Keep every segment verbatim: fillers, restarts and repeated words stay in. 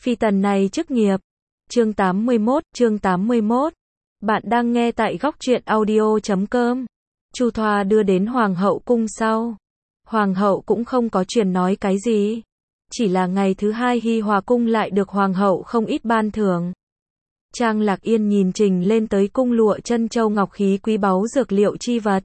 Phi tần này chức nghiệp. Chương tám mươi mốt, chương tám mươi mốt. Bạn đang nghe tại góc truyện audio chấm com. Chu Thoa đưa đến hoàng hậu cung sau. Hoàng hậu cũng không có truyền nói cái gì. Chỉ là ngày thứ hai Hi Hòa cung lại được hoàng hậu không ít ban thưởng. Trang Lạc Yên nhìn trình lên tới cung lụa chân châu ngọc khí quý báu dược liệu chi vật.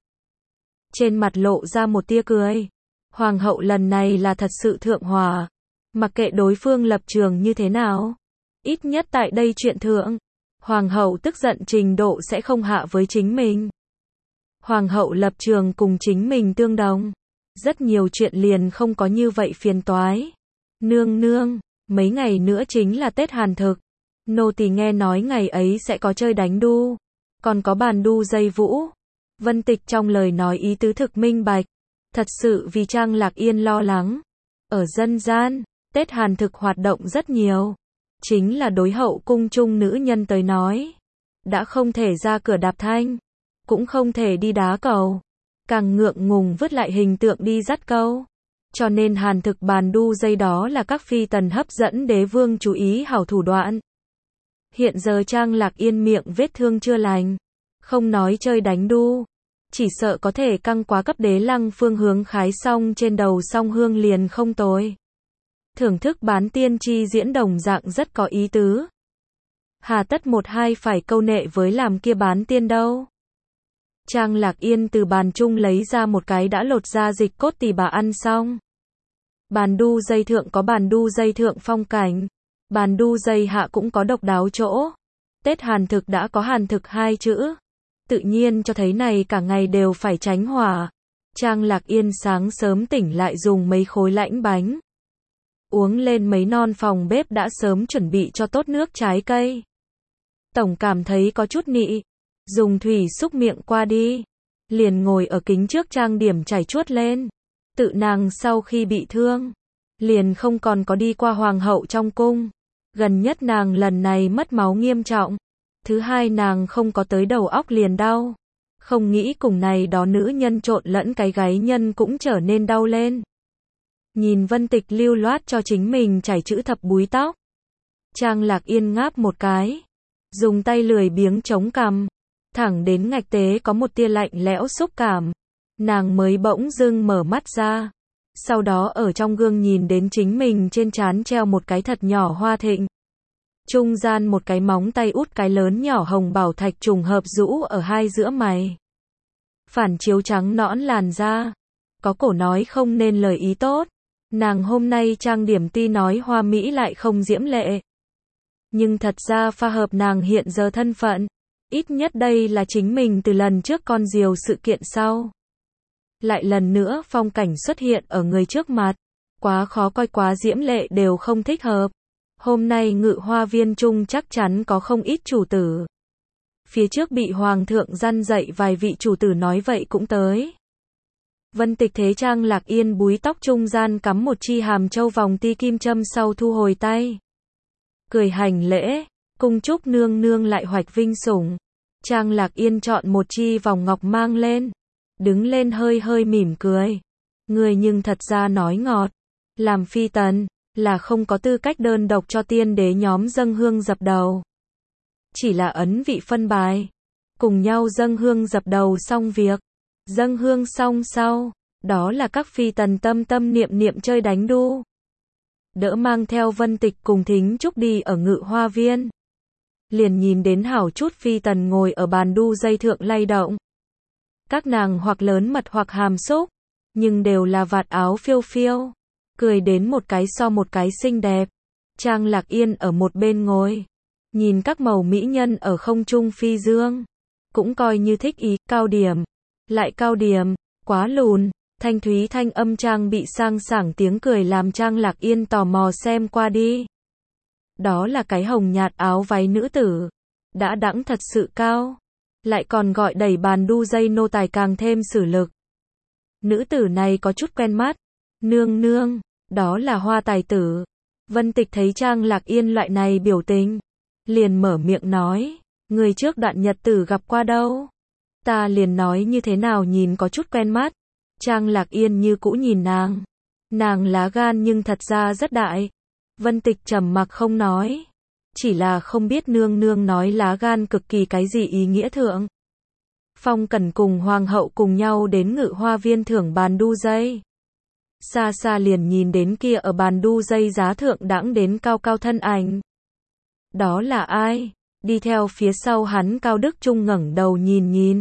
Trên mặt lộ ra một tia cười. Hoàng hậu lần này là thật sự thượng hòa. Mặc kệ đối phương lập trường như thế nào. Ít nhất tại đây chuyện thượng. Hoàng hậu tức giận trình độ sẽ không hạ với chính mình. Hoàng hậu lập trường cùng chính mình tương đồng. Rất nhiều chuyện liền không có như vậy phiền toái. Nương nương, mấy ngày nữa chính là Tết Hàn thực. Nô tỳ nghe nói ngày ấy sẽ có chơi đánh đu. Còn có bàn đu dây vũ. Vân Tịch trong lời nói ý tứ thực minh bạch. Thật sự vì Trang Lạc Yên lo lắng. Ở dân gian, Tết Hàn thực hoạt động rất nhiều. Chính là đối hậu cung chung nữ nhân tới nói. Đã không thể ra cửa đạp thanh. Cũng không thể đi đá cầu. Càng ngượng ngùng vứt lại hình tượng đi dắt câu. Cho nên Hàn thực bàn đu dây đó là các phi tần hấp dẫn đế vương chú ý hảo thủ đoạn. Hiện giờ Trang Lạc Yên miệng vết thương chưa lành. Không nói chơi đánh đu. Chỉ sợ có thể căng quá cấp đế lăng phương hướng khái xong trên đầu song hương liền không tồi. Thưởng thức bán tiên chi diễn đồng dạng rất có ý tứ. Hà tất một hai phải câu nệ với làm kia bán tiên đâu. Trang Lạc Yên từ bàn chung lấy ra một cái đã lột ra dịch cốt tỳ bà ăn xong. Bàn đu dây thượng có bàn đu dây thượng phong cảnh. Bàn đu dây hạ cũng có độc đáo chỗ. Tết Hàn thực đã có Hàn thực hai chữ. Tự nhiên cho thấy này cả ngày đều phải tránh hỏa. Trang Lạc Yên sáng sớm tỉnh lại dùng mấy khối lãnh bánh. Uống lên mấy non phòng bếp đã sớm chuẩn bị cho tốt nước trái cây. Tổng cảm thấy có chút nị. Dùng thủy xúc miệng qua đi. Liền ngồi ở kính trước trang điểm chảy chuốt lên. Tự nàng sau khi bị thương. Liền không còn có đi qua hoàng hậu trong cung. Gần nhất nàng lần này mất máu nghiêm trọng. Thứ hai nàng không có tới đầu óc liền đau. Không nghĩ cùng này đó nữ nhân trộn lẫn cái gáy nhân cũng trở nên đau lên. Nhìn Vân Tịch lưu loát cho chính mình chảy chữ thập búi tóc. Trang Lạc Yên ngáp một cái. Dùng tay lười biếng chống cằm. Thẳng đến ngạch tế có một tia lạnh lẽo xúc cảm. Nàng mới bỗng dưng mở mắt ra. Sau đó ở trong gương nhìn đến chính mình trên trán treo một cái thật nhỏ hoa thịnh. Trung gian một cái móng tay út cái lớn nhỏ hồng bảo thạch trùng hợp rũ ở hai giữa mày. Phản chiếu trắng nõn làn da. Có cổ nói không nên lời ý tốt. Nàng hôm nay trang điểm tuy nói hoa mỹ lại không diễm lệ. Nhưng thật ra pha hợp nàng hiện giờ thân phận. Ít nhất đây là chính mình từ lần trước con diều sự kiện sau. Lại lần nữa phong cảnh xuất hiện ở người trước mặt. Quá khó coi quá diễm lệ đều không thích hợp. Hôm nay Ngự Hoa Viên chung chắc chắn có không ít chủ tử. Phía trước bị hoàng thượng răn dạy vài vị chủ tử nói vậy cũng tới. Vân Tịch thế Trang Lạc Yên búi tóc trung gian cắm một chi hàm châu vòng ti kim châm sau thu hồi tay. Cười hành lễ, cung chúc nương nương lại hoạch vinh sủng. Trang Lạc Yên chọn một chi vòng ngọc mang lên. Đứng lên hơi hơi mỉm cười. Người nhưng thật ra nói ngọt. Làm phi tần, là không có tư cách đơn độc cho tiên đế nhóm dâng hương dập đầu. Chỉ là ấn vị phân bài. Cùng nhau dâng hương dập đầu xong việc. Dâng hương xong sau. Đó là các phi tần tâm tâm niệm niệm chơi đánh đu. Đỡ mang theo Vân Tịch cùng Thính Trúc đi ở Ngự Hoa Viên. Liền nhìn đến hảo chút phi tần ngồi ở bàn đu dây thượng lay động. Các nàng hoặc lớn mật hoặc hàm xúc. Nhưng đều là vạt áo phiêu phiêu. Cười đến một cái so một cái xinh đẹp. Trang Lạc Yên ở một bên ngồi. Nhìn các màu mỹ nhân ở không trung phi dương. Cũng coi như thích ý, cao điểm. Lại cao điểm, quá lùn. Thanh thúy thanh âm trang bị sang sảng tiếng cười làm Trang Lạc Yên tò mò xem qua đi. Đó là cái hồng nhạt áo váy nữ tử. Đã đãng thật sự cao. Lại còn gọi đẩy bàn đu dây nô tài càng thêm sử lực. Nữ tử này có chút quen mắt. Nương nương, đó là Hoa tài tử. Vân Tịch thấy Trang Lạc Yên loại này biểu tình. Liền mở miệng nói. Người trước đoạn nhật tử gặp qua đâu. Ta liền nói như thế nào nhìn có chút quen mắt. Trang Lạc Yên như cũ nhìn nàng. Nàng lá gan nhưng thật ra rất đại. Vân Tịch trầm mặc không nói. Chỉ là không biết nương nương nói lá gan cực kỳ cái gì ý nghĩa thượng. Phong Cẩn cùng hoàng hậu cùng nhau đến Ngự Hoa Viên thưởng bàn đu dây. Xa xa liền nhìn đến kia ở bàn đu dây giá thượng đãng đến cao cao thân ảnh. Đó là ai? Đi theo phía sau hắn Cao Đức Trung ngẩng đầu nhìn nhìn.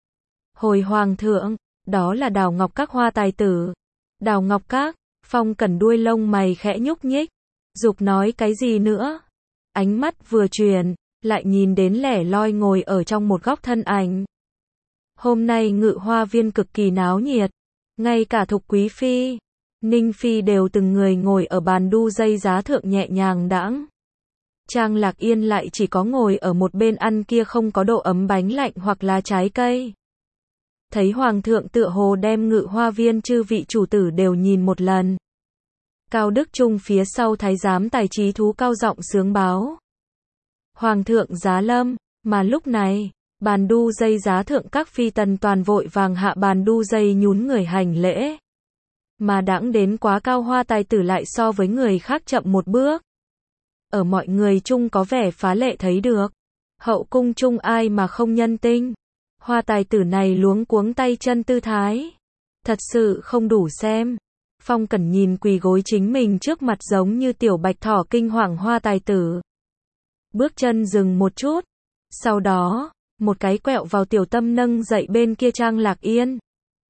Hồi hoàng thượng, đó là Đào Ngọc Các hoa tài tử. Đào Ngọc Các, Phong Cẩn đuôi lông mày khẽ nhúc nhích. Dục nói cái gì nữa? Ánh mắt vừa chuyển, lại nhìn đến lẻ loi ngồi ở trong một góc thân ảnh. Hôm nay Ngự Hoa Viên cực kỳ náo nhiệt. Ngay cả Thục Quý Phi, Ninh Phi đều từng người ngồi ở bàn đu dây giá thượng nhẹ nhàng đãng. Trang Lạc Yên lại chỉ có ngồi ở một bên ăn kia không có độ ấm bánh lạnh hoặc là trái cây. Thấy Hoàng thượng tựa hồ đem Ngự Hoa Viên chư vị chủ tử đều nhìn một lần. Cao Đức Trung phía sau thái giám tài trí thú cao giọng sướng báo. Hoàng thượng giá lâm, mà lúc này, bàn đu dây giá thượng các phi tần toàn vội vàng hạ bàn đu dây nhún người hành lễ. Mà đãng đến quá cao hoa tài tử lại so với người khác chậm một bước. Ở mọi người chung có vẻ phá lệ thấy được. Hậu cung chung ai mà không nhân tinh. Hoa tài tử này luống cuống tay chân tư thái. Thật sự không đủ xem. Phong Cẩn nhìn quỳ gối chính mình trước mặt giống như tiểu bạch thỏ kinh hoàng hoa tài tử. Bước chân dừng một chút. Sau đó, một cái quẹo vào tiểu tâm nâng dậy bên kia Trang Lạc Yên.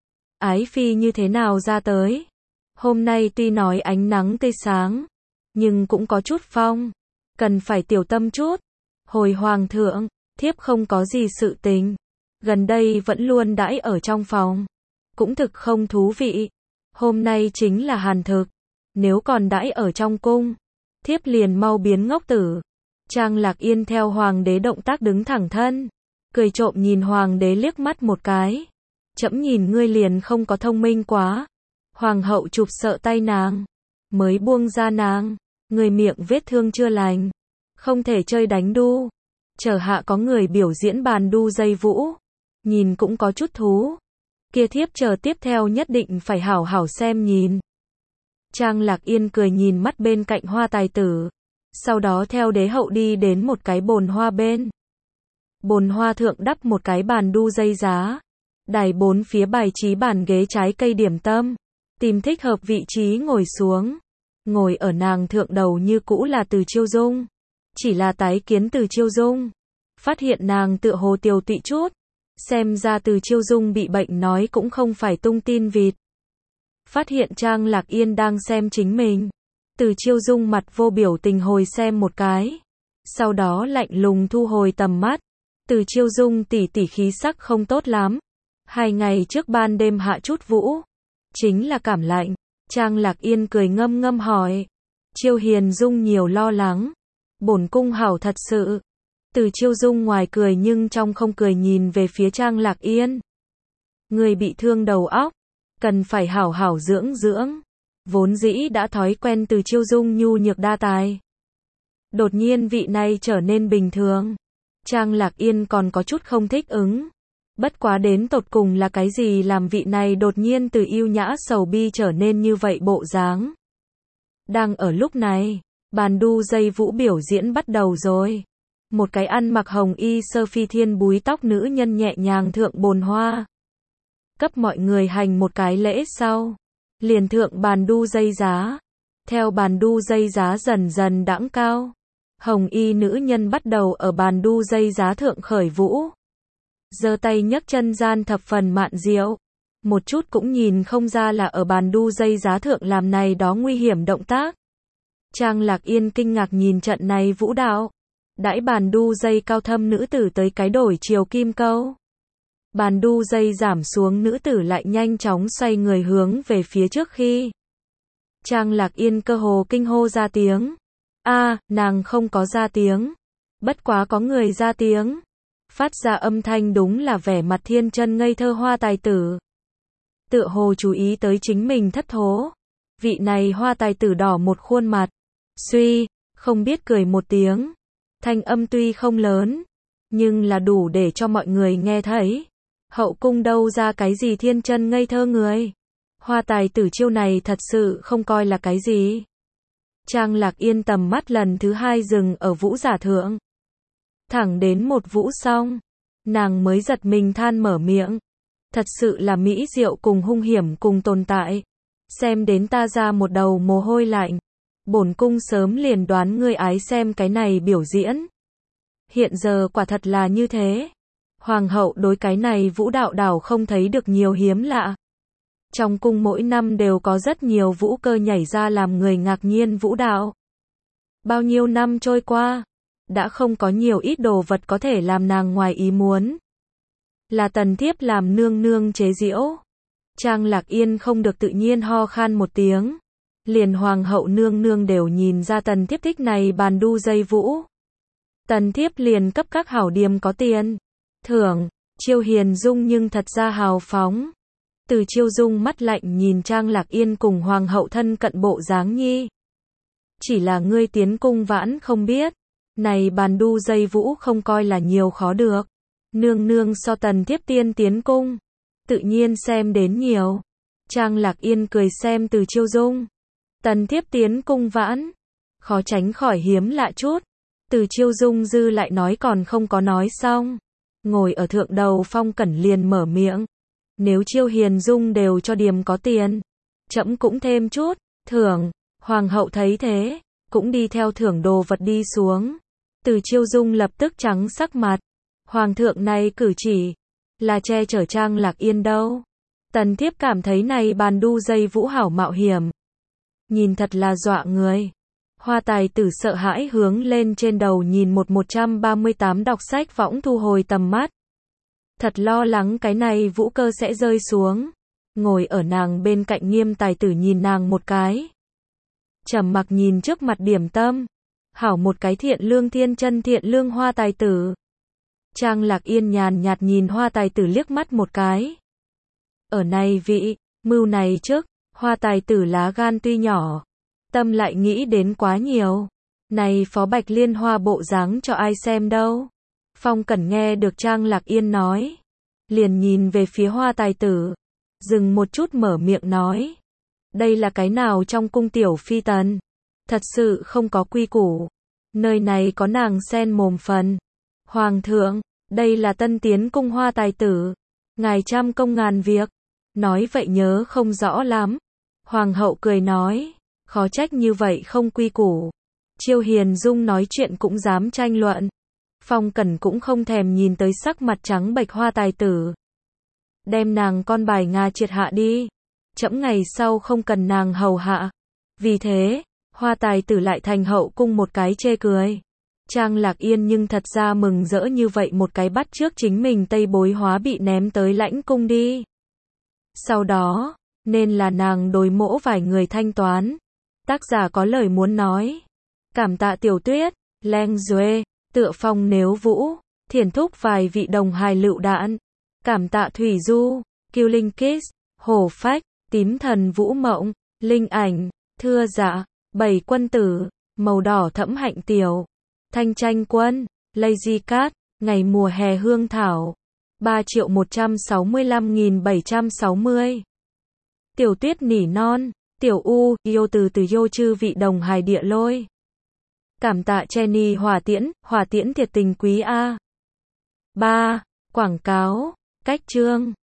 Ái phi như thế nào ra tới? Hôm nay tuy nói ánh nắng tươi sáng, nhưng cũng có chút phong. Cần phải tiểu tâm chút. Hồi hoàng thượng, thiếp không có gì sự tình. Gần đây vẫn luôn đãi ở trong phòng. Cũng thực không thú vị. Hôm nay chính là hàn thực. Nếu còn đãi ở trong cung, thiếp liền mau biến ngốc tử. Trang Lạc Yên theo hoàng đế động tác đứng thẳng thân. Cười trộm nhìn hoàng đế liếc mắt một cái. Trẫm nhìn ngươi liền không có thông minh quá. Hoàng hậu chụp sợ tay nàng. Mới buông ra nàng. Người miệng vết thương chưa lành. Không thể chơi đánh đu. Chờ hạ có người biểu diễn bàn đu dây vũ. Nhìn cũng có chút thú. Kia thiếp chờ tiếp theo nhất định phải hảo hảo xem nhìn. Trang Lạc Yên cười nhìn mắt bên cạnh hoa tài tử. Sau đó theo đế hậu đi đến một cái bồn hoa bên. Bồn hoa thượng đắp một cái bàn đu dây giá. Đài bốn phía bài trí bàn ghế trái cây điểm tâm. Tìm thích hợp vị trí ngồi xuống. Ngồi ở nàng thượng đầu như cũ là Từ Chiêu Dung. Chỉ là tái kiến Từ Chiêu Dung. Phát hiện nàng tựa hồ tiều tụy chút. Xem ra Từ Chiêu Dung bị bệnh nói cũng không phải tung tin vịt. Phát hiện Trang Lạc Yên đang xem chính mình. Từ Chiêu Dung mặt vô biểu tình hồi xem một cái. Sau đó lạnh lùng thu hồi tầm mắt. Từ Chiêu Dung tỉ tỉ khí sắc không tốt lắm. Hai ngày trước ban đêm hạ chút vũ. Chính là cảm lạnh. Trang Lạc Yên cười ngâm ngâm hỏi. Chiêu Hiền Dung nhiều lo lắng. Bổn cung hảo thật sự. Từ Chiêu Dung ngoài cười nhưng trong không cười nhìn về phía Trang Lạc Yên. Người bị thương đầu óc. Cần phải hảo hảo dưỡng dưỡng. Vốn dĩ đã thói quen Từ Chiêu Dung nhu nhược đa tài. Đột nhiên vị này trở nên bình thường. Trang Lạc Yên còn có chút không thích ứng. Bất quá đến tột cùng là cái gì làm vị này đột nhiên từ yêu nhã sầu bi trở nên như vậy bộ dáng. Đang ở lúc này, bàn đu dây vũ biểu diễn bắt đầu rồi. Một cái ăn mặc hồng y sơ phi thiên búi tóc nữ nhân nhẹ nhàng thượng bồn hoa. Cấp mọi người hành một cái lễ sau. Liền thượng bàn đu dây giá. Theo bàn đu dây giá dần dần đãng cao. Hồng y nữ nhân bắt đầu ở bàn đu dây giá thượng khởi vũ. Giơ tay nhấc chân gian thập phần mạn diệu. Một chút cũng nhìn không ra là ở bàn đu dây giá thượng làm này đó nguy hiểm động tác. Trang Lạc Yên kinh ngạc nhìn trận này vũ đạo. Đãi bàn đu dây cao thâm nữ tử tới cái đổi chiều kim câu. Bàn đu dây giảm xuống nữ tử lại nhanh chóng xoay người hướng về phía trước khi. Trang Lạc Yên cơ hồ kinh hô ra tiếng. A, nàng không có ra tiếng. Bất quá có người ra tiếng. Phát ra âm thanh đúng là vẻ mặt thiên chân ngây thơ hoa tài tử. Tựa hồ chú ý tới chính mình thất thố. Vị này hoa tài tử đỏ một khuôn mặt. Suy, không biết cười một tiếng. Thanh âm tuy không lớn, nhưng là đủ để cho mọi người nghe thấy. Hậu cung đâu ra cái gì thiên chân ngây thơ người. Hoa tài tử chiêu này thật sự không coi là cái gì. Trang Lạc Yên tầm mắt lần thứ hai dừng ở Vũ giả thượng. Thẳng đến một vũ xong, nàng mới giật mình than mở miệng. Thật sự là mỹ diệu cùng hung hiểm cùng tồn tại. Xem đến ta ra một đầu mồ hôi lạnh. Bổn cung sớm liền đoán ngươi ái xem cái này biểu diễn. Hiện giờ quả thật là như thế. Hoàng hậu đối cái này vũ đạo đảo không thấy được nhiều hiếm lạ. Trong cung mỗi năm đều có rất nhiều vũ cơ nhảy ra làm người ngạc nhiên vũ đạo. Bao nhiêu năm trôi qua, đã không có nhiều ít đồ vật có thể làm nàng ngoài ý muốn. Là Tần Thiếp làm nương nương chế giễu. Trang Lạc Yên không được tự nhiên ho khan một tiếng. Liền hoàng hậu nương nương đều nhìn ra Tần Thiếp thích này bàn đu dây vũ. Tần Thiếp liền cấp các hảo điềm có tiền. Thưởng, Chiêu Hiền Dung nhưng thật ra hào phóng. Từ Chiêu Dung mắt lạnh nhìn Trang Lạc Yên cùng hoàng hậu thân cận bộ dáng nhi. Chỉ là ngươi tiến cung vãn không biết. Này bàn đu dây vũ không coi là nhiều khó được. Nương nương so Tần Thiếp tiên tiến cung. Tự nhiên xem đến nhiều. Trang Lạc Yên cười xem Từ Chiêu Dung. Tần Thiếp tiến cung vãn. Khó tránh khỏi hiếm lạ chút. Từ Chiêu Dung dư lại nói còn không có nói xong. Ngồi ở thượng đầu Phong Cẩn liền mở miệng. Nếu Chiêu Hiền Dung đều cho điềm có tiền. Trẫm cũng thêm chút. Thưởng. Hoàng hậu thấy thế. Cũng đi theo thưởng đồ vật đi xuống. Từ Chiêu Dung lập tức trắng sắc mặt. Hoàng thượng này cử chỉ. Là che chở Trang Lạc Yên đâu. Tần Thiếp cảm thấy này bàn đu dây vũ hảo mạo hiểm. Nhìn thật là dọa người. Hoa tài tử sợ hãi hướng lên trên đầu nhìn một một trăm ba mươi tám đọc sách võng thu hồi tầm mắt. Thật lo lắng cái này vũ cơ sẽ rơi xuống. Ngồi ở nàng bên cạnh Nghiêm tài tử nhìn nàng một cái. Trầm mặc nhìn trước mặt điểm tâm. Hảo một cái thiện lương thiên chân thiện lương hoa tài tử. Trang Lạc Yên nhàn nhạt nhìn hoa tài tử liếc mắt một cái. Ở này vị, mưu này trước, hoa tài tử lá gan tuy nhỏ. Tâm lại nghĩ đến quá nhiều. Này Phó Bạch Liên Hoa bộ dáng cho ai xem đâu. Phong Cẩn nghe được Trang Lạc Yên nói. Liền nhìn về phía hoa tài tử. Dừng một chút mở miệng nói. Đây là cái nào trong cung tiểu phi tần. Thật sự không có quy củ. Nơi này có nàng sen mồm phần. Hoàng thượng, đây là tân tiến cung hoa tài tử. Ngài trăm công ngàn việc. Nói vậy nhớ không rõ lắm. Hoàng hậu cười nói. Khó trách như vậy không quy củ. Chiêu Hiền Dung nói chuyện cũng dám tranh luận. Phong Cẩn cũng không thèm nhìn tới sắc mặt trắng bệch hoa tài tử. Đem nàng con bài Nga triệt hạ đi. Trẫm ngày sau không cần nàng hầu hạ. Vì thế, hoa tài tử lại thành hậu cung một cái chê cười. Trang Lạc Yên nhưng thật ra mừng rỡ như vậy một cái bắt trước chính mình Tây Bối Hóa bị ném tới lãnh cung đi. Sau đó, nên là nàng đối mỗ vài người thanh toán. Tác giả có lời muốn nói. Cảm tạ Tiểu Tuyết, Leng Duê, Tựa Phong Nếu Vũ, Thiền Thúc vài vị đồng hài lựu đạn. Cảm tạ Thủy Du, Killing Kiss, Hổ Phách, Tím Thần Vũ Mộng, Linh Ảnh, Thưa Dạ, Bảy Quân Tử, Màu Đỏ Thẫm Hạnh Tiểu, Thanh Tranh Quân, Lazy Cat, Ngày Mùa Hè Hương Thảo, ba triệu một trăm sáu mươi lăm nghìn bảy trăm sáu mươi. Tiểu Tuyết nỉ non, Tiểu U, yêu từ từ yêu chư vị đồng hài địa lôi. Cảm tạ Jenny Hỏa Tiễn, Hỏa Tiễn thiệt tình quý A. ba. Quảng cáo, cách chương.